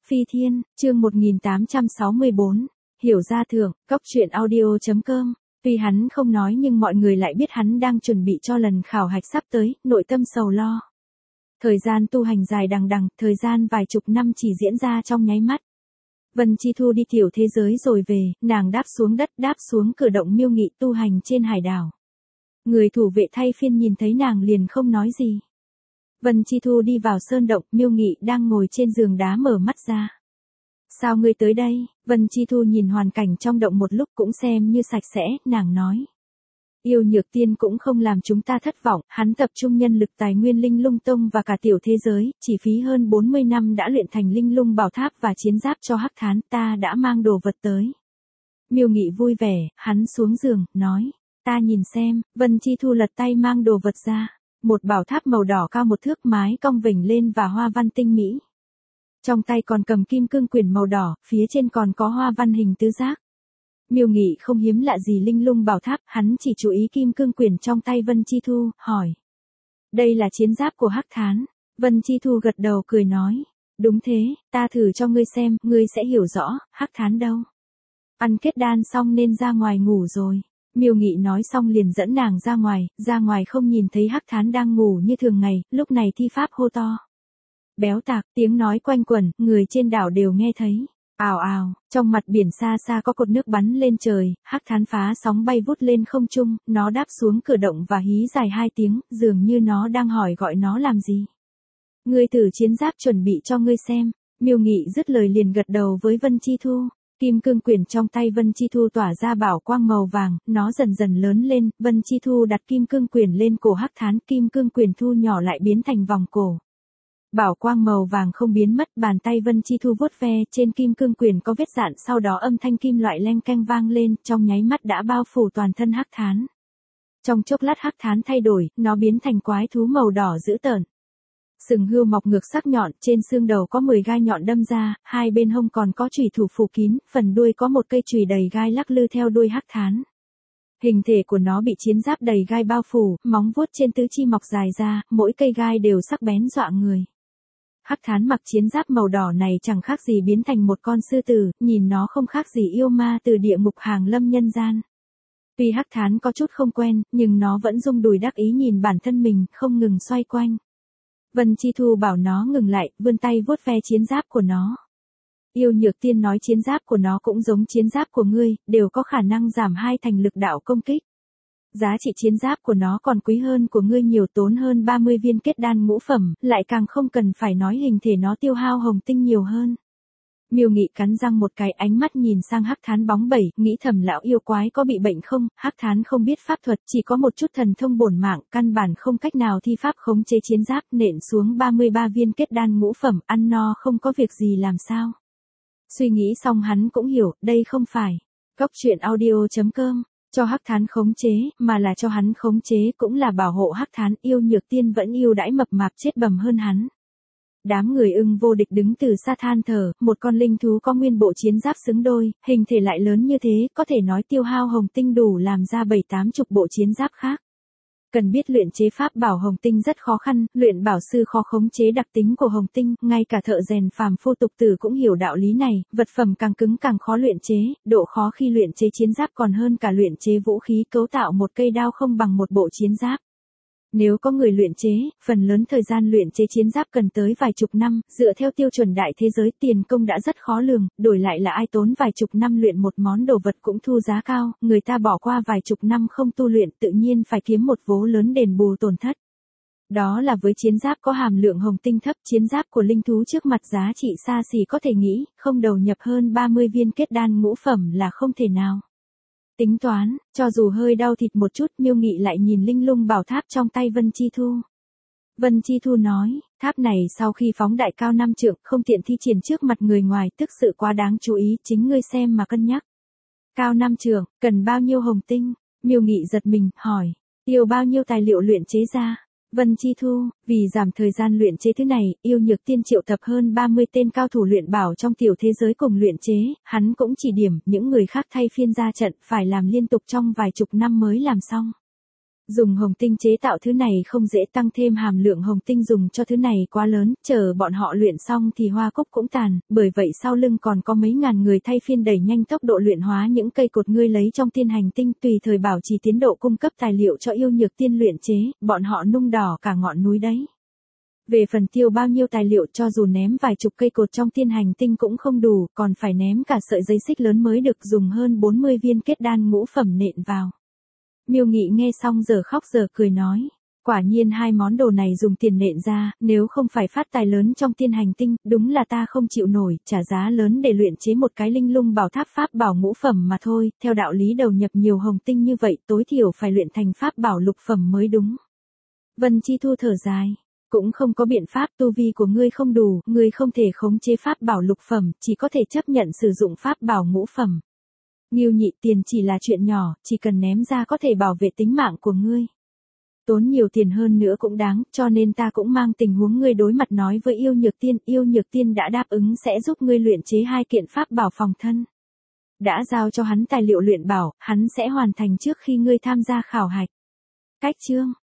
Phi Thiên, chương 1864, hiểu ra thưởng, cóc truyện audio.com. Tuy hắn không nói nhưng mọi người lại biết hắn đang chuẩn bị cho lần khảo hạch sắp tới, nội tâm sầu lo. Thời gian tu hành dài đằng đằng, thời gian vài chục năm chỉ diễn ra trong nháy mắt. Vân Chi Thu đi tiểu thế giới rồi về, nàng đáp xuống đất, đáp xuống cửa động Miêu Nghị tu hành trên hải đảo. Người thủ vệ thay phiên nhìn thấy nàng liền không nói gì. Vân Chi Thu đi vào sơn động, Miêu Nghị đang ngồi trên giường đá mở mắt ra. Sao ngươi tới đây? Vân Chi Thu nhìn hoàn cảnh trong động một lúc cũng xem như sạch sẽ, nàng nói. Yêu Nhược Tiên cũng không làm chúng ta thất vọng, hắn tập trung nhân lực tài nguyên Linh Lung Tông và cả tiểu thế giới, chỉ phí hơn 40 năm đã luyện thành Linh Lung Bảo Tháp và chiến giáp cho Hắc Thán, ta đã mang đồ vật tới. Miêu Nghị vui vẻ, hắn xuống giường, nói, ta nhìn xem. Vân Chi Thu lật tay mang đồ vật ra, một bảo tháp màu đỏ cao 1 thước, mái cong vểnh lên và hoa văn tinh mỹ. Trong tay còn cầm kim cương quyển màu đỏ, phía trên còn có hoa văn hình tứ giác. Miêu Nghị không hiếm lạ gì Linh Lung Bảo Tháp, hắn chỉ chú ý kim cương quyển trong tay Vân Chi Thu, hỏi. Đây là chiến giáp của Hắc Thán. Vân Chi Thu gật đầu cười nói. Đúng thế, ta thử cho ngươi xem, ngươi sẽ hiểu rõ, Hắc Thán đâu. Ăn kết đan xong nên ra ngoài ngủ rồi. Miêu Nghị nói xong liền dẫn nàng ra ngoài không nhìn thấy Hắc Thán đang ngủ như thường ngày, lúc này thi pháp hô to. Béo tạc, tiếng nói quanh quẩn, người trên đảo đều nghe thấy. Ào ào, trong mặt biển xa xa có cột nước bắn lên trời, Hắc Thán phá sóng bay vút lên không trung, nó đáp xuống cửa động và hí dài 2 tiếng, dường như nó đang hỏi gọi nó làm gì. Ngươi thử chiến giáp chuẩn bị cho ngươi xem. Miêu Nghị dứt lời liền gật đầu với Vân Chi Thu. Kim cương quyển trong tay Vân Chi Thu tỏa ra bảo quang màu vàng, nó dần dần lớn lên, Vân Chi Thu đặt kim cương quyển lên cổ Hắc Thán, kim cương quyển thu nhỏ lại biến thành vòng cổ. Bảo quang màu vàng không biến mất, bàn tay Vân Chi Thu vuốt ve, trên kim cương quyển có vết dạn, sau đó âm thanh kim loại leng keng vang lên, trong nháy mắt đã bao phủ toàn thân Hắc Thán. Trong chốc lát Hắc Thán thay đổi, nó biến thành quái thú màu đỏ dữ tợn. Sừng hươu mọc ngược sắc nhọn, trên xương đầu có 10 gai nhọn đâm ra, hai bên hông còn có chùy thủ phủ kín, phần đuôi có một cây chùy đầy gai lắc lư theo đuôi Hắc Thán. Hình thể của nó bị chiến giáp đầy gai bao phủ, móng vuốt trên tứ chi mọc dài ra, mỗi cây gai đều sắc bén dọa người. Hắc Thán mặc chiến giáp màu đỏ này chẳng khác gì biến thành một con sư tử, nhìn nó không khác gì yêu ma từ địa ngục hàng lâm nhân gian. Tuy Hắc Thán có chút không quen, nhưng nó vẫn rung đùi đắc ý nhìn bản thân mình, không ngừng xoay quanh. Vân Chi Thu bảo nó ngừng lại, vươn tay vuốt ve chiến giáp của nó. Yêu Nhược Tiên nói chiến giáp của nó cũng giống chiến giáp của ngươi, đều có khả năng giảm 2 thành lực đạo công kích. Giá trị chiến giáp của nó còn quý hơn của ngươi nhiều, tốn hơn 30 viên kết đan ngũ phẩm, lại càng không cần phải nói hình thể nó tiêu hao hồng tinh nhiều hơn. Miêu Nghị cắn răng một cái, ánh mắt nhìn sang Hắc Thán bóng bẩy, nghĩ thầm lão yêu quái có bị bệnh không. Hắc Thán không biết pháp thuật, chỉ có một chút thần thông bổn mạng, căn bản không cách nào thi pháp khống chế chiến giáp, nện xuống 33 viên kết đan ngũ phẩm, ăn no không có việc gì làm sao. Suy nghĩ xong hắn cũng hiểu, đây không phải cóc truyện audio.com cho Hắc Thán khống chế, mà là cho hắn khống chế, cũng là bảo hộ Hắc Thán. Yêu Nhược Tiên vẫn yêu đãi mập mạp chết bầm hơn hắn. Đám người Ưng Vô Địch đứng từ xa than thở, một con linh thú có nguyên bộ chiến giáp xứng đôi, hình thể lại lớn như thế, có thể nói tiêu hao hồng tinh đủ làm ra 7-80 bộ chiến giáp khác. Cần biết luyện chế pháp bảo hồng tinh rất khó khăn, luyện bảo sư khó khống chế đặc tính của hồng tinh, ngay cả thợ rèn phàm phu tục tử cũng hiểu đạo lý này, vật phẩm càng cứng càng khó luyện chế, độ khó khi luyện chế chiến giáp còn hơn cả luyện chế vũ khí, cấu tạo một cây đao không bằng một bộ chiến giáp. Nếu có người luyện chế, phần lớn thời gian luyện chế chiến giáp cần tới vài chục năm, dựa theo tiêu chuẩn đại thế giới tiền công đã rất khó lường, đổi lại là ai tốn vài chục năm luyện một món đồ vật cũng thu giá cao, người ta bỏ qua vài chục năm không tu luyện tự nhiên phải kiếm một vố lớn đền bù tổn thất. Đó là với chiến giáp có hàm lượng hồng tinh thấp, chiến giáp của linh thú trước mặt giá trị xa xỉ có thể nghĩ, không đầu nhập hơn 30 viên kết đan ngũ phẩm là không thể nào. Tính toán, cho dù hơi đau thịt một chút, Miêu Nghị lại nhìn Linh Lung Bảo Tháp trong tay Vân Chi Thu. Vân Chi Thu nói, tháp này sau khi phóng đại cao 5 trượng, không tiện thi triển trước mặt người ngoài, tức sự quá đáng chú ý, chính ngươi xem mà cân nhắc. Cao 5 trượng, cần bao nhiêu hồng tinh? Miêu Nghị giật mình, hỏi, tiêu bao nhiêu tài liệu luyện chế ra? Vân Chi Thu, vì giảm thời gian luyện chế thứ này, Yêu Nhược Tiên triệu tập hơn 30 tên cao thủ luyện bảo trong tiểu thế giới cùng luyện chế, hắn cũng chỉ điểm, những người khác thay phiên ra trận, phải làm liên tục trong vài chục năm mới làm xong. Dùng hồng tinh chế tạo thứ này không dễ, tăng thêm hàm lượng hồng tinh dùng cho thứ này quá lớn, chờ bọn họ luyện xong thì hoa cúc cũng tàn, bởi vậy sau lưng còn có mấy ngàn người thay phiên đẩy nhanh tốc độ luyện hóa những cây cột ngươi lấy trong thiên hành tinh, tùy thời bảo trì tiến độ cung cấp tài liệu cho yêu nhược tiên luyện chế, bọn họ nung đỏ cả ngọn núi đấy. Về phần tiêu bao nhiêu tài liệu, cho dù ném vài chục cây cột trong thiên hành tinh cũng không đủ, còn phải ném cả sợi dây xích lớn mới được, dùng hơn 40 viên kết đan ngũ phẩm nện vào. Miêu Nghị nghe xong giờ khóc giờ cười nói, quả nhiên hai món đồ này dùng tiền nện ra, nếu không phải phát tài lớn trong thiên hành tinh, đúng là ta không chịu nổi, trả giá lớn để luyện chế một cái linh lung bảo tháp pháp bảo ngũ phẩm mà thôi, theo đạo lý đầu nhập nhiều hồng tinh như vậy tối thiểu phải luyện thành pháp bảo lục phẩm mới đúng. Vân Chi Thu thở dài, cũng không có biện pháp, tu vi của ngươi không đủ, ngươi không thể khống chế pháp bảo lục phẩm, chỉ có thể chấp nhận sử dụng pháp bảo ngũ phẩm. Ngưu Nhị, tiền chỉ là chuyện nhỏ, chỉ cần ném ra có thể bảo vệ tính mạng của ngươi. Tốn nhiều tiền hơn nữa cũng đáng, cho nên ta cũng mang tình huống ngươi đối mặt nói với yêu nhược tiên đã đáp ứng sẽ giúp ngươi luyện chế 2 kiện pháp bảo phòng thân. Đã giao cho hắn tài liệu luyện bảo, hắn sẽ hoàn thành trước khi ngươi tham gia khảo hạch. Cách chương